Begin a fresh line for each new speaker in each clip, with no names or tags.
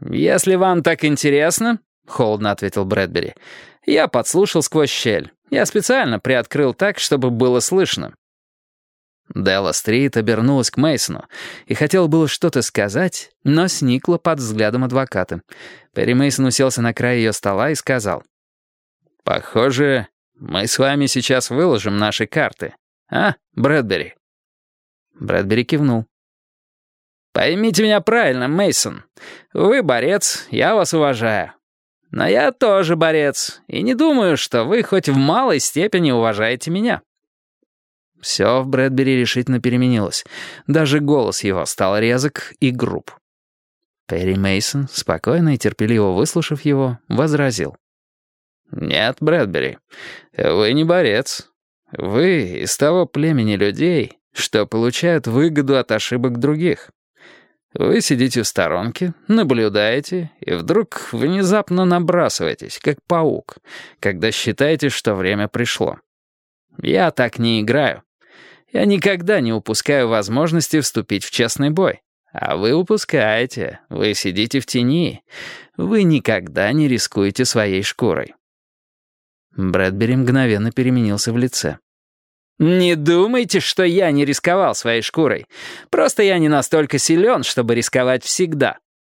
«Если вам так интересно», — холодно ответил Брэдбери, — «я подслушал сквозь щель. Я специально приоткрыл так, чтобы было слышно». Делла Стрит обернулась к Мейсону и хотела было что-то сказать, но сникла под взглядом адвоката. Перри Мейсон уселся на край ее стола и сказал: «Похоже, мы с вами сейчас выложим наши карты. А, Брэдбери?» Брэдбери кивнул. «Поймите меня правильно, Мейсон. Вы борец, я вас уважаю. Но я тоже борец, и не думаю, что вы хоть в малой степени уважаете меня». Все в Брэдбери решительно переменилось. Даже голос его стал резок и груб. Перри Мейсон, спокойно и терпеливо выслушав его, возразил: «Нет, Брэдбери, вы не борец. Вы из того племени людей, что получают выгоду от ошибок других. Вы сидите в сторонке, наблюдаете, и вдруг внезапно набрасываетесь, как паук, когда считаете, что время пришло. Я так не играю. Я никогда не упускаю возможности вступить в честный бой. А вы упускаете, вы сидите в тени, вы никогда не рискуете своей шкурой». Брэдбери мгновенно переменился в лице. «Не думайте, что я не рисковал своей шкурой. Просто я не настолько силен, чтобы рисковать всегда».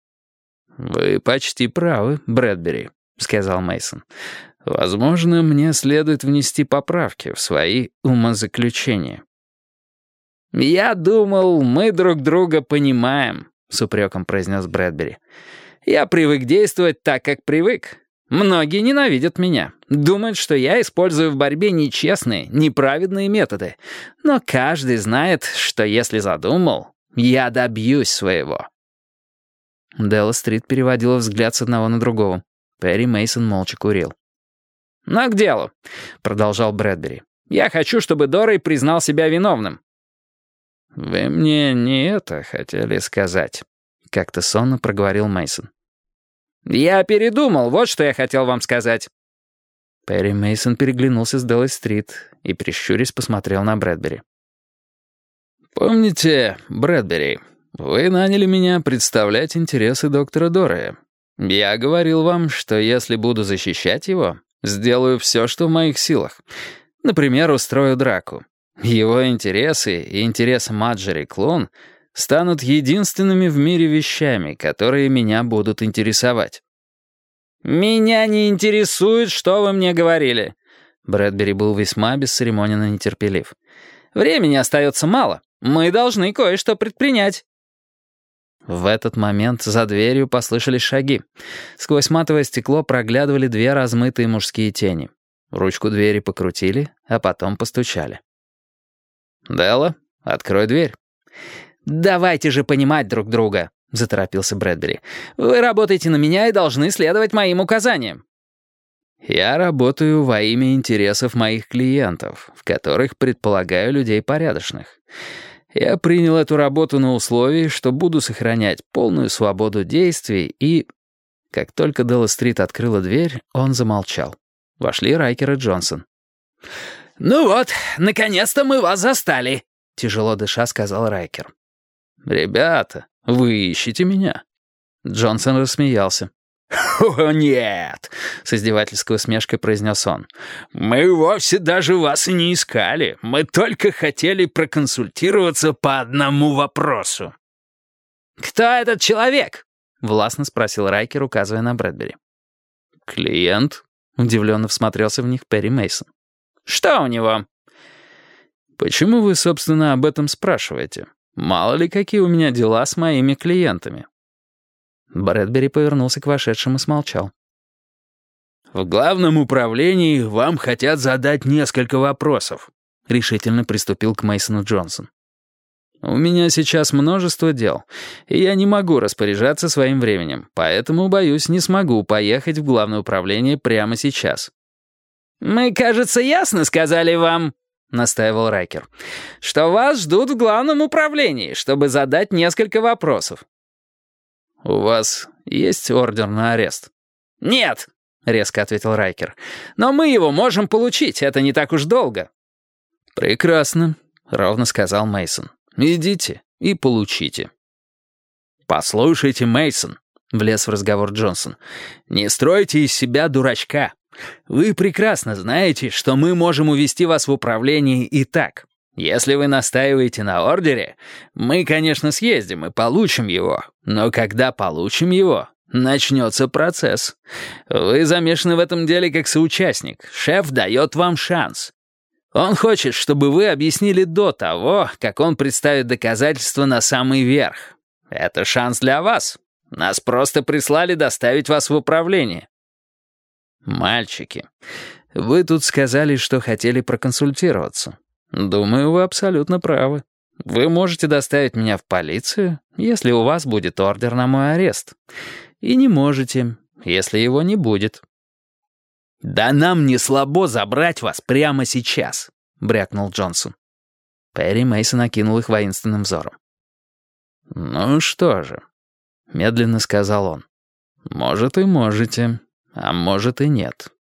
«Вы почти правы, Брэдбери», — сказал Мейсон. «Возможно, мне следует внести поправки в свои умозаключения». «Я думал, мы друг друга понимаем», — с упреком произнес Брэдбери. «Я привык действовать так, как привык. Многие ненавидят меня, думают, что я использую в борьбе нечестные, неправедные методы. Но каждый знает, что если задумал, я добьюсь своего». Делла Стрит переводила взгляд с одного на другого. Перри Мейсон молча курил. «Но к делу», — продолжал Брэдбери. «Я хочу, чтобы Дорей признал себя виновным». «Вы мне не это хотели сказать», — как-то сонно проговорил Мейсон. «Я передумал, вот что я хотел вам сказать». Перри Мейсон переглянулся с Деллой Стрит и, прищурясь, посмотрел на Брэдбери. «Помните, Брэдбери, вы наняли меня представлять интересы доктора Дорея. Я говорил вам, что если буду защищать его, сделаю все, что в моих силах. Например, устрою драку. Его интересы и интересы Маджери Клон станут единственными в мире вещами, которые меня будут интересовать». «Меня не интересует, что вы мне говорили». Брэдбери был весьма бесцеремоненно нетерпелив. «Времени остается мало. Мы должны кое-что предпринять». В этот момент за дверью послышались шаги. Сквозь матовое стекло проглядывали две размытые мужские тени. Ручку двери покрутили, а потом постучали. «Делла, открой дверь». «Давайте же понимать друг друга», — заторопился Брэдбери. «Вы работаете на меня и должны следовать моим указаниям». «Я работаю во имя интересов моих клиентов, в которых предполагаю людей порядочных. Я принял эту работу на условии, что буду сохранять полную свободу действий и...» Как только Делла Стрит открыла дверь, он замолчал. Вошли Райкер и Джонсон. «Ну вот, наконец-то мы вас застали», — тяжело дыша сказал Райкер. «Ребята, вы ищете меня?» Джонсон рассмеялся. «О, нет!» — с издевательской усмешкой произнес он. «Мы вовсе даже вас и не искали. Мы только хотели проконсультироваться по одному вопросу». «Кто этот человек?» — властно спросил Райкер, указывая на Брэдбери. «Клиент?» — удивленно всмотрелся в них Перри Мейсон. «Что у него?» «Почему вы, собственно, об этом спрашиваете? Мало ли, какие у меня дела с моими клиентами». Брэдбери повернулся к вошедшим и смолчал. «В главном управлении вам хотят задать несколько вопросов», — решительно приступил к Мейсону Джонсон. «У меня сейчас множество дел, и я не могу распоряжаться своим временем, поэтому, боюсь, не смогу поехать в главное управление прямо сейчас». «Мы, кажется, ясно сказали вам», — настаивал Райкер, «что вас ждут в главном управлении, чтобы задать несколько вопросов». «У вас есть ордер на арест?» «Нет», — резко ответил Райкер, «но мы его можем получить, это не так уж долго». «Прекрасно», — ровно сказал Мейсон. «Идите и получите». «Послушайте, Мейсон», — влез в разговор Джонсон. «Не стройте из себя дурачка. Вы прекрасно знаете, что мы можем увести вас в управление и так. Если вы настаиваете на ордере, мы, конечно, съездим и получим его. Но когда получим его, начнется процесс. Вы замешаны в этом деле как соучастник. Шеф дает вам шанс. Он хочет, чтобы вы объяснили до того, как он представит доказательства на самый верх. Это шанс для вас. Нас просто прислали доставить вас в управление». «Мальчики, вы тут сказали, что хотели проконсультироваться. Думаю, вы абсолютно правы. Вы можете доставить меня в полицию, если у вас будет ордер на мой арест. И не можете, если его не будет». «Да нам не слабо забрать вас прямо сейчас», — брякнул Джонсон. Перри Мейсон окинул их воинственным взором. «Ну что же», — медленно сказал он, — «может и можете, а может и нет».